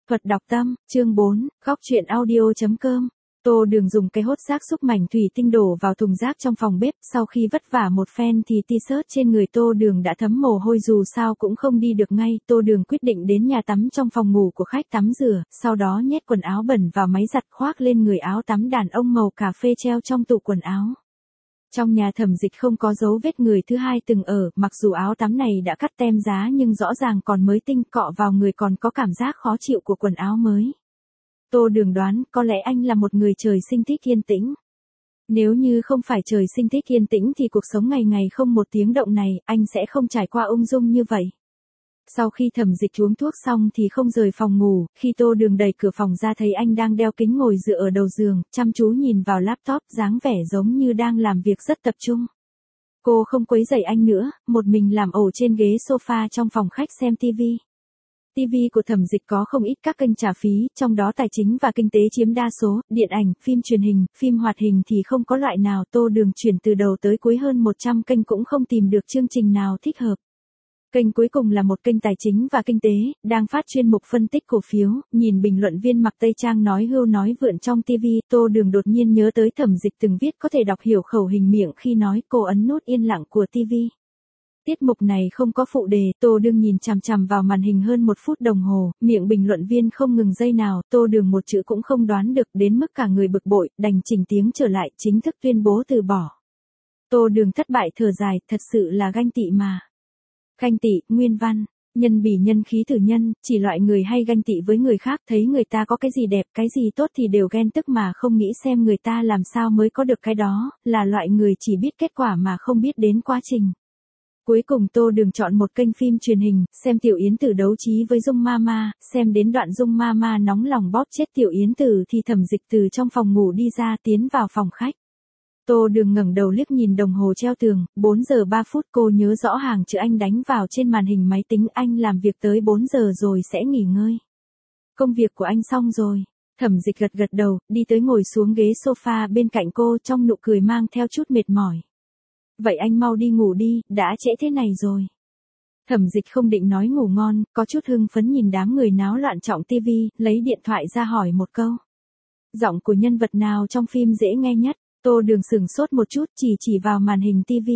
Thuật đọc tâm, chương 4, góc truyện audio.com. Tô Đường dùng cái hốt rác xúc mảnh thủy tinh đổ vào thùng rác trong phòng bếp, sau khi vất vả một phen thì t-shirt trên người Tô Đường đã thấm mồ hôi dù sao cũng không đi được ngay. Tô Đường quyết định đến nhà tắm trong phòng ngủ của khách tắm rửa, sau đó nhét quần áo bẩn vào máy giặt khoác lên người áo tắm đàn ông màu cà phê treo trong tủ quần áo. Trong nhà Thẩm Dịch không có dấu vết người thứ hai từng ở, mặc dù áo tắm này đã cắt tem giá nhưng rõ ràng còn mới tinh, cọ vào người còn có cảm giác khó chịu của quần áo mới. Tô Đường đoán, có lẽ anh là một người trời sinh thích yên tĩnh. Nếu như không phải trời sinh thích yên tĩnh thì cuộc sống ngày ngày không một tiếng động này, anh sẽ không trải qua ung dung như vậy. Sau khi Thẩm Dịch uống thuốc xong thì không rời phòng ngủ, khi Tô Đường đẩy cửa phòng ra thấy anh đang đeo kính ngồi dựa ở đầu giường, chăm chú nhìn vào laptop, dáng vẻ giống như đang làm việc rất tập trung. Cô không quấy rầy anh nữa, một mình làm ổ trên ghế sofa trong phòng khách xem TV. TV của Thẩm Dịch có không ít các kênh trả phí, trong đó tài chính và kinh tế chiếm đa số, điện ảnh, phim truyền hình, phim hoạt hình thì không có loại nào. Tô Đường chuyển từ đầu tới cuối hơn 100 kênh cũng không tìm được chương trình nào thích hợp. Kênh cuối cùng là một kênh tài chính và kinh tế, đang phát chuyên mục phân tích cổ phiếu, nhìn bình luận viên mặc tây trang nói hưu nói vượn trong TV, Tô Đường đột nhiên nhớ tới Thẩm Dịch từng viết có thể đọc hiểu khẩu hình miệng khi nói, cô ấn nút yên lặng của TV. Tiết mục này không có phụ đề, Tô Đường nhìn chằm chằm vào màn hình hơn 1 phút đồng hồ, miệng bình luận viên không ngừng giây nào, Tô Đường một chữ cũng không đoán được, đến mức cả người bực bội, đành chỉnh tiếng trở lại, chính thức tuyên bố từ bỏ. Tô Đường thất bại thở dài, thật sự là ganh tị mà. Ganh tị, nguyên văn, nhân bỉ nhân khí tử nhân, chỉ loại người hay ganh tị với người khác, thấy người ta có cái gì đẹp, cái gì tốt thì đều ghen tức mà không nghĩ xem người ta làm sao mới có được cái đó, là loại người chỉ biết kết quả mà không biết đến quá trình. Cuối cùng Tô Đường chọn một kênh phim truyền hình, xem Tiểu Yến Tử đấu trí với Dung Mama, xem đến đoạn Dung Mama nóng lòng bóp chết Tiểu Yến Tử thì Thẩm Dịch từ trong phòng ngủ đi ra tiến vào phòng khách. Tô Đường ngẩng đầu liếc nhìn đồng hồ treo tường, 4 giờ 3 phút, cô nhớ rõ hàng chữ anh đánh vào trên màn hình máy tính, anh làm việc tới 4 giờ rồi sẽ nghỉ ngơi. Công việc của anh xong rồi. Thẩm Dịch gật gật đầu, đi tới ngồi xuống ghế sofa bên cạnh cô, trong nụ cười mang theo chút mệt mỏi. Vậy anh mau đi ngủ đi, đã trễ thế này rồi. Thẩm Dịch không định nói ngủ ngon, có chút hưng phấn nhìn đám người náo loạn trọng TV, lấy điện thoại ra hỏi một câu. Giọng của nhân vật nào trong phim dễ nghe nhất? Tô Đường sửng sốt một chút, chỉ vào màn hình TV.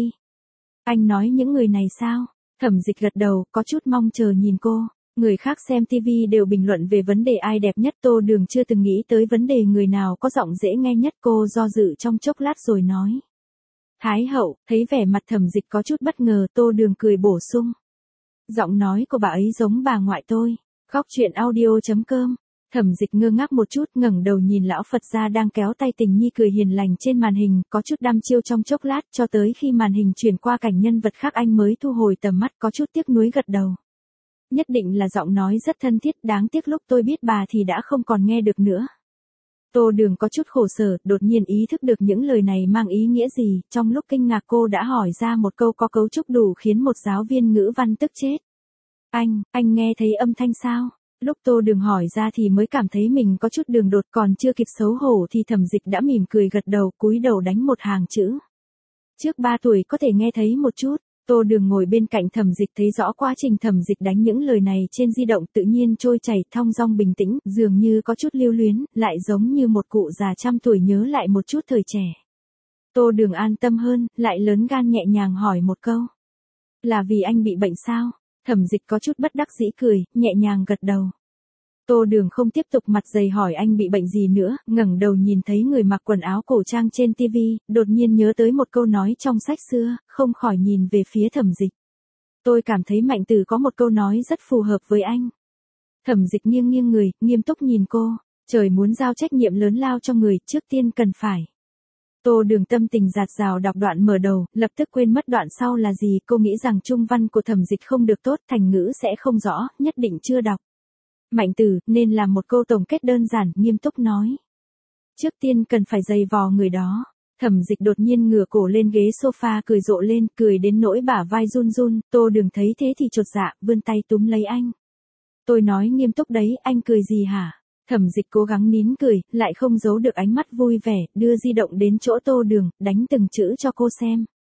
Anh nói những người này sao? Thẩm Dịch gật đầu, có chút mong chờ nhìn cô. Người khác xem TV đều bình luận về vấn đề ai đẹp nhất, Tô Đường chưa từng nghĩ tới vấn đề người nào có giọng dễ nghe nhất. Cô do dự trong chốc lát rồi nói. Thái hậu. Thấy vẻ mặt Thẩm Dịch có chút bất ngờ, Tô Đường cười bổ sung. Giọng nói của bà ấy giống bà ngoại tôi. Góc truyện audio.com. Thẩm Dịch ngơ ngác một chút, ngẩng đầu nhìn lão Phật gia đang kéo tay Tình Nhi cười hiền lành trên màn hình, có chút đăm chiêu trong chốc lát, cho tới khi màn hình chuyển qua cảnh nhân vật khác anh mới thu hồi tầm mắt, có chút tiếc nuối gật đầu. Nhất định là giọng nói rất thân thiết, đáng tiếc lúc tôi biết bà thì đã không còn nghe được nữa. Tô Đường có chút khổ sở, đột nhiên ý thức được những lời này mang ý nghĩa gì, trong lúc kinh ngạc cô đã hỏi ra một câu có cấu trúc đủ khiến một giáo viên ngữ văn tức chết. Anh nghe thấy âm thanh sao? Lúc Tô Đường hỏi ra thì mới cảm thấy mình có chút đường đột, còn chưa kịp xấu hổ thì Thẩm Dịch đã mỉm cười gật đầu, cúi đầu đánh một hàng chữ. Trước 3 tuổi có thể nghe thấy một chút. Tô Đường ngồi bên cạnh Thẩm Dịch thấy rõ quá trình Thẩm Dịch đánh những lời này trên di động, tự nhiên trôi chảy, thong dong bình tĩnh, dường như có chút lưu luyến, lại giống như một cụ già trăm tuổi nhớ lại một chút thời trẻ. Tô Đường an tâm hơn, lại lớn gan nhẹ nhàng hỏi một câu. Là vì anh bị bệnh sao? Thẩm Dịch có chút bất đắc dĩ cười, nhẹ nhàng gật đầu. Tô Đường không tiếp tục mặt dày hỏi anh bị bệnh gì nữa, ngẩng đầu nhìn thấy người mặc quần áo cổ trang trên TV, đột nhiên nhớ tới một câu nói trong sách xưa, không khỏi nhìn về phía Thẩm Dịch. Tôi cảm thấy Mạnh Tử có một câu nói rất phù hợp với anh. Thẩm Dịch nghiêng người, nghiêm túc nhìn cô, trời muốn giao trách nhiệm lớn lao cho người, trước tiên cần phải. Tô Đường tâm tình dạt dào đọc đoạn mở đầu, lập tức quên mất đoạn sau là gì, cô nghĩ rằng trung văn của Thẩm Dịch không được tốt, thành ngữ sẽ không rõ, nhất định chưa đọc. Mạnh Tử, nên làm một câu tổng kết đơn giản, nghiêm túc nói. Trước tiên cần phải dày vò người đó. Thẩm Dịch đột nhiên ngửa cổ lên ghế sofa cười rộ lên, cười đến nỗi bả vai run run, Tô Đường thấy thế thì chột dạ, vươn tay túm lấy anh. Tôi nói nghiêm túc đấy, anh cười gì hả? Thẩm Dịch cố gắng nín cười, lại không giấu được ánh mắt vui vẻ, đưa di động đến chỗ Tô Đường, đánh từng chữ cho cô xem.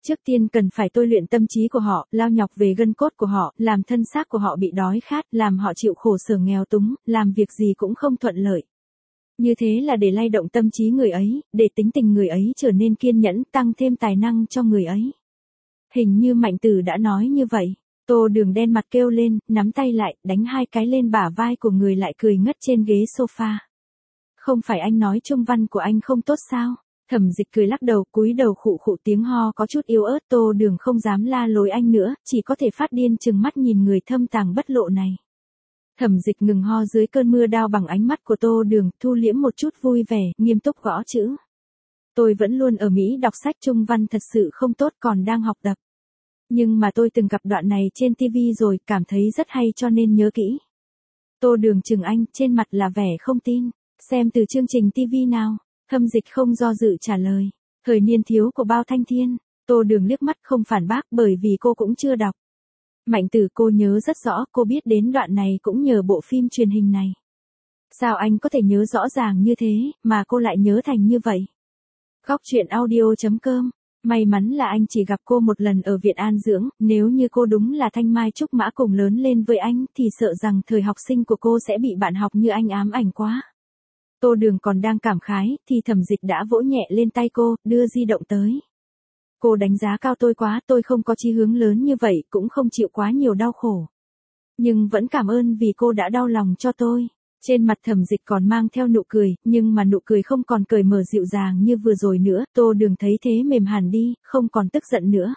Trước tiên cần phải tôi luyện tâm trí của họ, lao nhọc về gân cốt của họ, làm thân xác của họ bị đói khát, làm họ chịu khổ sở nghèo túng, làm việc gì cũng không thuận lợi. Như thế là để lay động tâm trí người ấy, để tính tình người ấy trở nên kiên nhẫn, tăng thêm tài năng cho người ấy. Hình như Mạnh Tử đã nói như vậy. Tô Đường đen mặt kêu lên, nắm tay lại, đánh 2 cái lên bả vai của người lại cười ngất trên ghế sofa. Không phải anh nói trung văn của anh không tốt sao? Thẩm Dịch cười lắc đầu, cúi đầu khụ khụ tiếng ho có chút yếu ớt. Tô Đường không dám la lối anh nữa, chỉ có thể phát điên trừng mắt nhìn người thâm tàng bất lộ này. Thẩm Dịch ngừng ho dưới cơn mưa đao bằng ánh mắt của Tô Đường, thu liễm một chút vui vẻ, nghiêm túc gõ chữ. Tôi vẫn luôn ở Mỹ đọc sách trung văn thật sự không tốt, còn đang học tập. Nhưng mà tôi từng gặp đoạn này trên TV rồi, cảm thấy rất hay cho nên nhớ kỹ. Tô Đường chừng anh, trên mặt là vẻ không tin. Xem từ chương trình TV nào? Thẩm Dịch không do dự trả lời. Thời niên thiếu của Bao Thanh Thiên. Tô Đường liếc mắt không phản bác bởi vì cô cũng chưa đọc. Mạnh Tử, cô nhớ rất rõ, cô biết đến đoạn này cũng nhờ bộ phim truyền hình này. Sao anh có thể nhớ rõ ràng như thế, mà cô lại nhớ thành như vậy? Góc truyện audio.com. May mắn là anh chỉ gặp cô một lần ở viện an dưỡng, nếu như cô đúng là Thanh Mai Trúc Mã cùng lớn lên với anh thì sợ rằng thời học sinh của cô sẽ bị bạn học như anh ám ảnh quá. Tô Đường còn đang cảm khái, thì Thẩm Dịch đã vỗ nhẹ lên tay cô, đưa di động tới. Cô đánh giá cao tôi quá, tôi không có chí hướng lớn như vậy, cũng không chịu quá nhiều đau khổ. Nhưng vẫn cảm ơn vì cô đã đau lòng cho tôi. Trên mặt Thẩm Dịch còn mang theo nụ cười, nhưng mà nụ cười không còn cởi mở dịu dàng như vừa rồi nữa. Tô Đường thấy thế mềm hẳn đi, không còn tức giận nữa.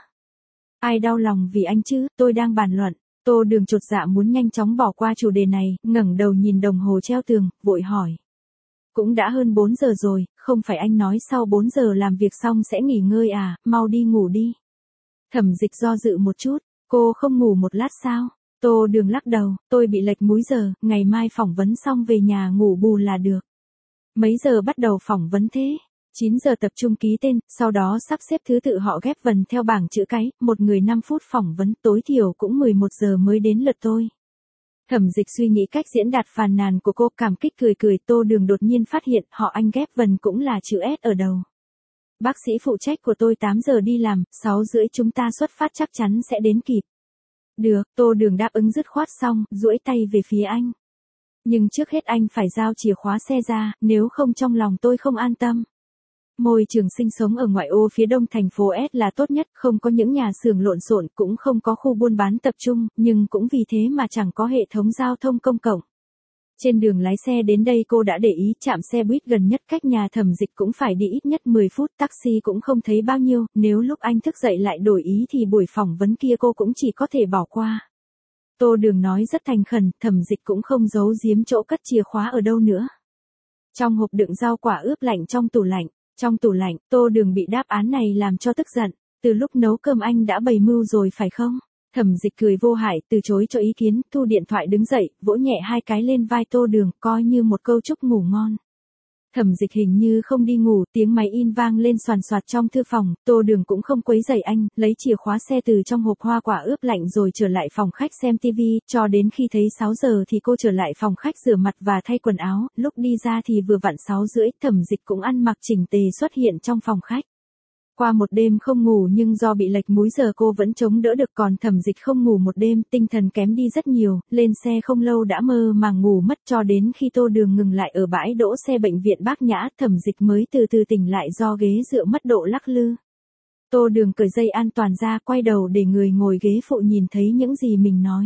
Ai đau lòng vì anh chứ, tôi đang bàn luận. Tô Đường chột dạ muốn nhanh chóng bỏ qua chủ đề này, ngẩng đầu nhìn đồng hồ treo tường, vội hỏi. Cũng đã hơn 4 giờ rồi, không phải anh nói sau 4 giờ làm việc xong sẽ nghỉ ngơi à, mau đi ngủ đi. Thẩm Dịch do dự một chút, cô không ngủ một lát sao? Tô Đường lắc đầu, tôi bị lệch múi giờ, ngày mai phỏng vấn xong về nhà ngủ bù là được. Mấy giờ bắt đầu phỏng vấn thế? 9 giờ tập trung ký tên, sau đó sắp xếp thứ tự họ ghép vần theo bảng chữ cái, một người 5 phút phỏng vấn, tối thiểu cũng 11 giờ mới đến lượt tôi. Thẩm Dịch suy nghĩ cách diễn đạt phàn nàn của cô, cảm kích cười cười. Tô Đường đột nhiên phát hiện họ anh ghép vần cũng là chữ S ở đầu. Bác sĩ phụ trách của tôi 8 giờ đi làm, 6 rưỡi chúng ta xuất phát chắc chắn sẽ đến kịp. Được, Tô Đường đáp ứng dứt khoát xong, duỗi tay về phía anh. Nhưng trước hết anh phải giao chìa khóa xe ra, nếu không trong lòng tôi không an tâm. Môi trường sinh sống ở ngoại ô phía đông thành phố S là tốt nhất, không có những nhà xưởng lộn xộn, cũng không có khu buôn bán tập trung, nhưng cũng vì thế mà chẳng có hệ thống giao thông công cộng. Trên đường lái xe đến đây cô đã để ý trạm xe buýt gần nhất cách nhà Thẩm Dịch cũng phải đi ít nhất 10 phút, taxi cũng không thấy bao nhiêu, nếu lúc anh thức dậy lại đổi ý thì buổi phỏng vấn kia cô cũng chỉ có thể bỏ qua. Tô Đường nói rất thành khẩn, Thẩm Dịch cũng không giấu giếm chỗ cất chìa khóa ở đâu nữa. Trong hộp đựng rau quả ướp lạnh trong tủ lạnh. Trong tủ lạnh, Tô Đường bị đáp án này làm cho tức giận. Từ lúc nấu cơm anh đã bày mưu rồi phải không? Thẩm Dịch cười vô hại, từ chối cho ý kiến, thu điện thoại đứng dậy, vỗ nhẹ 2 cái lên vai Tô Đường, coi như một câu chúc ngủ ngon. Thẩm Dịch hình như không đi ngủ, tiếng máy in vang lên xoàn xoạt trong thư phòng, Tô Đường cũng không quấy rầy anh, lấy chìa khóa xe từ trong hộp hoa quả ướp lạnh rồi trở lại phòng khách xem TV, cho đến khi thấy 6 giờ thì cô trở lại phòng khách rửa mặt và thay quần áo, lúc đi ra thì vừa vặn 6 rưỡi, Thẩm Dịch cũng ăn mặc chỉnh tề xuất hiện trong phòng khách. Qua một đêm không ngủ nhưng do bị lệch múi giờ cô vẫn chống đỡ được, còn Thẩm Dịch không ngủ một đêm, tinh thần kém đi rất nhiều, lên xe không lâu đã mơ màng ngủ mất cho đến khi Tô Đường ngừng lại ở bãi đỗ xe bệnh viện Bác Nhã, Thẩm Dịch mới từ từ tỉnh lại do ghế dựa mất độ lắc lư. Tô Đường cởi dây an toàn ra, quay đầu để người ngồi ghế phụ nhìn thấy những gì mình nói.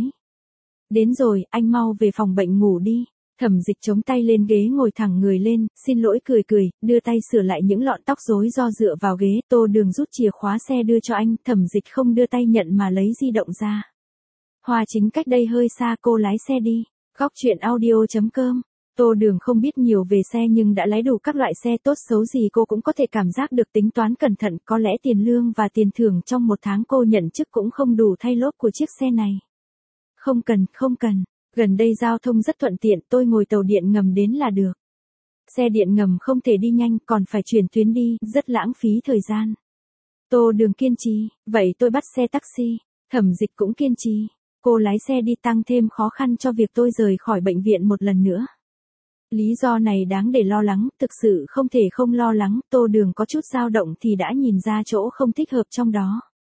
Đến rồi, anh mau về phòng bệnh ngủ đi. Thẩm Dịch chống tay lên ghế ngồi thẳng người lên, xin lỗi cười cười, đưa tay sửa lại những lọn tóc rối do dựa vào ghế. Tô Đường rút chìa khóa xe đưa cho anh, Thẩm Dịch không đưa tay nhận mà lấy di động ra. Hoa Chính cách đây hơi xa, cô lái xe đi. Góc truyện audio.com. Tô Đường không biết nhiều về xe nhưng đã lái đủ các loại xe, tốt xấu gì cô cũng có thể cảm giác được, tính toán cẩn thận, có lẽ tiền lương và tiền thưởng trong một tháng cô nhận chức cũng không đủ thay lốp của chiếc xe này. Không cần. Gần đây giao thông rất thuận tiện, tôi ngồi tàu điện ngầm đến là được. Xe điện ngầm không thể đi nhanh, còn phải chuyển tuyến đi, rất lãng phí thời gian. Tô Đường kiên trì, vậy tôi bắt xe taxi. Thẩm Dịch cũng kiên trì, cô lái xe đi, tăng thêm khó khăn cho việc tôi rời khỏi bệnh viện một lần nữa. Lý do này đáng để lo lắng, thực sự không thể không lo lắng. Tô Đường có chút dao động thì đã nhìn ra chỗ không thích hợp trong đó.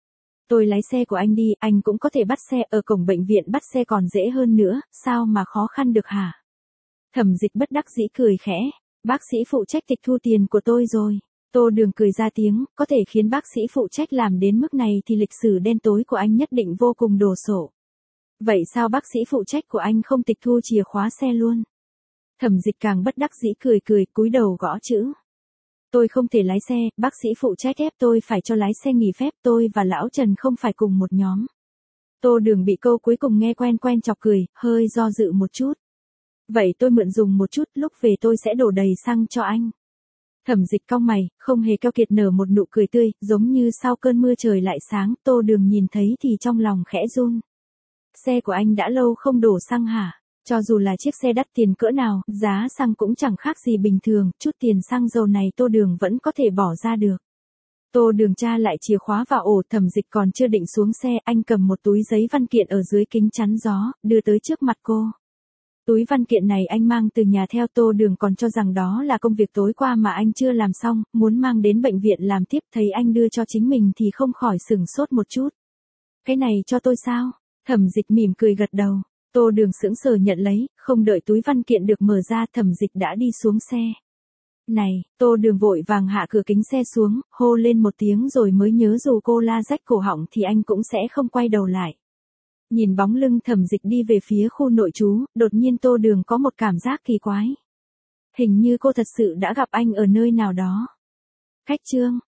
Tôi lái xe của anh đi, anh cũng có thể bắt xe, ở cổng bệnh viện bắt xe còn dễ hơn nữa, sao mà khó khăn được hả? Thẩm Dịch bất đắc dĩ cười khẽ, bác sĩ phụ trách tịch thu tiền của tôi rồi. Tô Đường cười ra tiếng, có thể khiến bác sĩ phụ trách làm đến mức này thì lịch sử đen tối của anh nhất định vô cùng đồ sộ. Vậy sao bác sĩ phụ trách của anh không tịch thu chìa khóa xe luôn? Thẩm Dịch càng bất đắc dĩ cười cười, cúi đầu gõ chữ. Tôi không thể lái xe, bác sĩ phụ trách ép tôi phải cho lái xe nghỉ phép, tôi và lão Trần không phải cùng một nhóm. Tô Đường bị câu cuối cùng nghe quen quen chọc cười, hơi do dự một chút. Vậy tôi mượn dùng một chút, lúc về tôi sẽ đổ đầy xăng cho anh. Thẩm Dịch cau mày, không hề keo kiệt nở một nụ cười tươi, giống như sau cơn mưa trời lại sáng, Tô Đường nhìn thấy thì trong lòng khẽ run. Xe của anh đã lâu không đổ xăng hả? Cho dù là chiếc xe đắt tiền cỡ nào, giá xăng cũng chẳng khác gì bình thường, chút tiền xăng dầu này Tô Đường vẫn có thể bỏ ra được. Tô Đường tra lại chìa khóa vào ổ, Thẩm Dịch còn chưa định xuống xe, anh cầm một túi giấy văn kiện ở dưới kính chắn gió, đưa tới trước mặt cô. Túi văn kiện này anh mang từ nhà theo, Tô Đường còn cho rằng đó là công việc tối qua mà anh chưa làm xong, muốn mang đến bệnh viện làm tiếp, thấy anh đưa cho chính mình thì không khỏi sửng sốt một chút. Cái này cho tôi sao? Thẩm Dịch mỉm cười gật đầu. Tô Đường sững sờ nhận lấy, không đợi túi văn kiện được mở ra, Thẩm Dịch đã đi xuống xe. Này, Tô Đường vội vàng hạ cửa kính xe xuống, hô lên một tiếng rồi mới nhớ dù cô la rách cổ họng thì anh cũng sẽ không quay đầu lại. Nhìn bóng lưng Thẩm Dịch đi về phía khu nội trú, đột nhiên Tô Đường có một cảm giác kỳ quái. Hình như cô thật sự đã gặp anh ở nơi nào đó. Khách chương.